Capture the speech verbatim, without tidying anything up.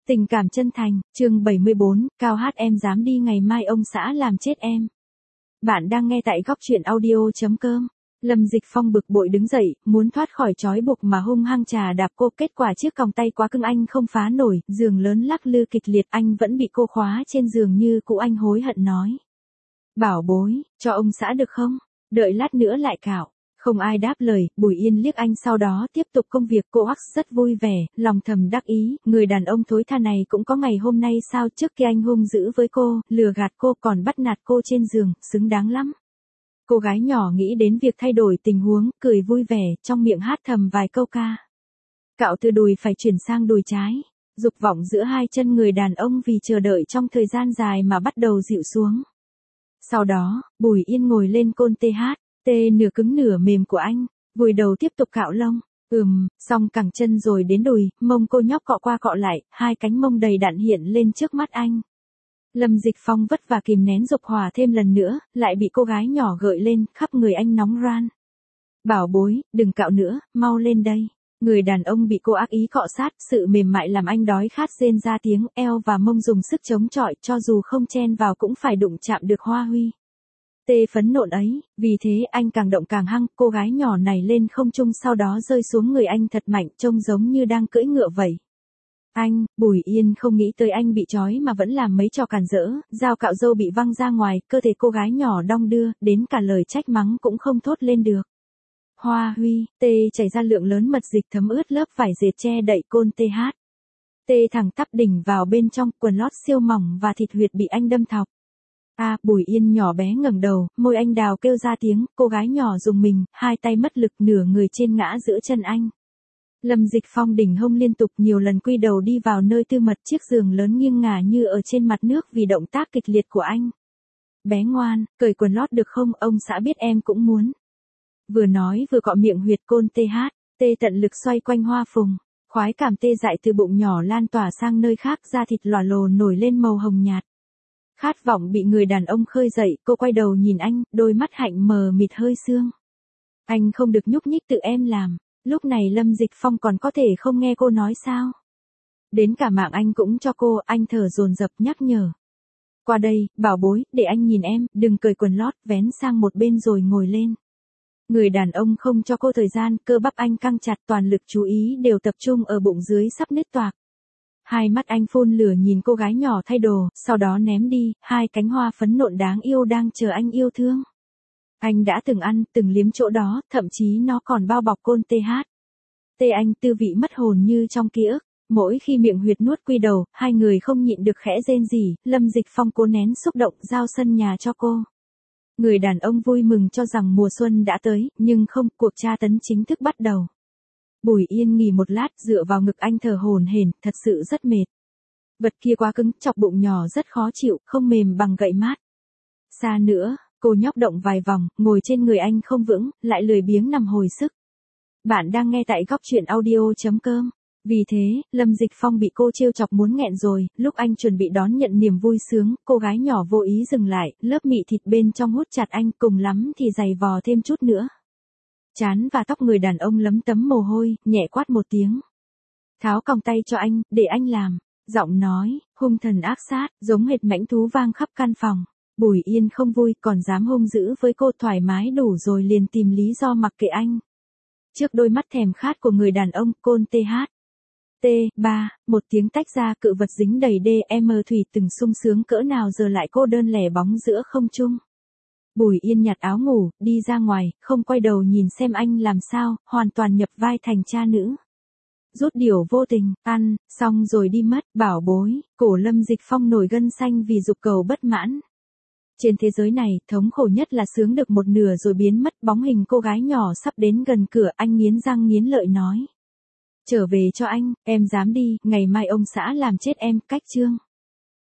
Tình cảm chân thành, chương bảy mươi bốn, Cao hát em dám đi ngày mai ông xã làm chết em. Bạn đang nghe tại góc truyện audio.com. Lâm Dịch Phong bực bội đứng dậy, muốn thoát khỏi trói buộc mà hung hăng trà đạp cô, kết quả chiếc còng tay quá cứng anh không phá nổi, giường lớn lắc lư kịch liệt, anh vẫn bị cô khóa trên giường như cũ. Anh hối hận nói: "Bảo bối, cho ông xã được không? Đợi lát nữa lại cạo." Không ai đáp lời, Bùi Yên liếc anh sau đó tiếp tục công việc. Cô Hắc rất vui vẻ, lòng thầm đắc ý, người đàn ông thối tha này cũng có ngày hôm nay sao, trước kia anh hung dữ với cô, lừa gạt cô còn bắt nạt cô trên giường, xứng đáng lắm. Cô gái nhỏ nghĩ đến việc thay đổi tình huống, cười vui vẻ, trong miệng hát thầm vài câu ca. Cạo từ đùi phải chuyển sang đùi trái, dục vọng giữa hai chân người đàn ông vì chờ đợi trong thời gian dài mà bắt đầu dịu xuống. Sau đó, Bùi Yên ngồi lên côn tê hát. Tê nửa cứng nửa mềm của anh, vùi đầu tiếp tục cạo lông. Ừm, xong cẳng chân rồi đến đùi, mông cô nhóc cọ qua cọ lại, hai cánh mông đầy đặn hiện lên trước mắt anh. Lâm Dịch Phong vất vả kìm nén dục hỏa thêm lần nữa, lại bị cô gái nhỏ gợi lên, khắp người anh nóng ran. "Bảo bối, đừng cạo nữa, mau lên đây." Người đàn ông bị cô ác ý cọ sát, sự mềm mại làm anh đói khát rên ra tiếng, eo và mông dùng sức chống chọi, cho dù không chen vào cũng phải đụng chạm được Hoa Huy. Tê phấn nộn ấy, vì thế anh càng động càng hăng, cô gái nhỏ này lên không trung sau đó rơi xuống người anh thật mạnh, trông giống như đang cưỡi ngựa vậy. Anh, Bùi Yên không nghĩ tới anh bị trói mà vẫn làm mấy trò càn rỡ, dao cạo râu bị văng ra ngoài, cơ thể cô gái nhỏ đong đưa, đến cả lời trách mắng cũng không thốt lên được. Hoa Huy, Tê chảy ra lượng lớn mật dịch thấm ướt lớp vải dệt che đậy côn tê hát. Tê thẳng tắp đỉnh vào bên trong, quần lót siêu mỏng và thịt huyệt bị anh đâm thọc. A, à, Bùi Yên nhỏ bé ngẩng đầu, môi anh đào kêu ra tiếng, cô gái nhỏ dùng mình, hai tay mất lực, nửa người trên ngã giữa chân anh. Lâm Dịch Phong đỉnh hông liên tục nhiều lần quy đầu đi vào nơi tư mật, chiếc giường lớn nghiêng ngả như ở trên mặt nước vì động tác kịch liệt của anh. "Bé ngoan, cởi quần lót được không, ông xã biết em cũng muốn." Vừa nói vừa cọ miệng huyệt côn tê hát, Tê tận lực xoay quanh hoa phùng, khoái cảm tê dại từ bụng nhỏ lan tỏa sang nơi khác, da thịt lòa lồ nổi lên màu hồng nhạt. Khát vọng bị người đàn ông khơi dậy, cô quay đầu nhìn anh, đôi mắt hạnh mờ mịt hơi sương. "Anh không được nhúc nhích, tự em làm." Lúc này Lâm Dịch Phong còn có thể không nghe cô nói sao? Đến cả mạng anh cũng cho cô, anh thở dồn dập nhắc nhở. "Qua đây, bảo bối, để anh nhìn em, đừng cởi quần lót, vén sang một bên rồi ngồi lên." Người đàn ông không cho cô thời gian, cơ bắp anh căng chặt, toàn lực chú ý đều tập trung ở bụng dưới sắp nứt toạc. Hai mắt anh phun lửa nhìn cô gái nhỏ thay đồ, sau đó ném đi, hai cánh hoa phấn nộn đáng yêu đang chờ anh yêu thương. Anh đã từng ăn, từng liếm chỗ đó, thậm chí nó còn bao bọc côn tê hát. Tê anh tư vị mất hồn như trong ký ức, mỗi khi miệng huyệt nuốt quy đầu, hai người không nhịn được khẽ rên rỉ, Lâm Dịch Phong cố nén xúc động giao sân nhà cho cô. Người đàn ông vui mừng cho rằng mùa xuân đã tới, nhưng không, cuộc tra tấn chính thức bắt đầu. Bùi Yên nghỉ một lát, dựa vào ngực anh thở hổn hển, thật sự rất mệt. Vật kia quá cứng, chọc bụng nhỏ rất khó chịu, không mềm bằng gậy mát. Xa nữa, cô nhóc động vài vòng, ngồi trên người anh không vững, lại lười biếng nằm hồi sức. Bạn đang nghe tại góc truyện audio.com. Vì thế, Lâm Dịch Phong bị cô trêu chọc muốn nghẹn rồi, lúc anh chuẩn bị đón nhận niềm vui sướng, cô gái nhỏ vô ý dừng lại, lớp mị thịt bên trong hút chặt anh, cùng lắm thì giày vò thêm chút nữa. Trán và tóc người đàn ông lấm tấm mồ hôi, nhẹ quát một tiếng. "Tháo còng tay cho anh, để anh làm." Giọng nói, hung thần ác sát, giống hệt mãnh thú vang khắp căn phòng. Bùi Yên không vui, còn dám hung dữ với cô, thoải mái đủ rồi liền tìm lý do mặc kệ anh. Trước đôi mắt thèm khát của người đàn ông, côn tê hát. T, ba, một tiếng tách ra, cự vật dính đầy đê em thủy từng sung sướng cỡ nào giờ lại cô đơn lẻ bóng giữa không trung. Bùi Yên nhặt áo ngủ, đi ra ngoài, không quay đầu nhìn xem anh làm sao, hoàn toàn nhập vai thành cha nữ. Rút điều vô tình, ăn, xong rồi đi mất, bảo bối, cổ Lâm Dịch Phong nổi gân xanh vì dục cầu bất mãn. Trên thế giới này, thống khổ nhất là sướng được một nửa rồi biến mất, bóng hình cô gái nhỏ sắp đến gần cửa, anh nghiến răng nghiến lợi nói. "Trở về cho anh, em dám đi, ngày mai ông xã làm chết em." Cách chương.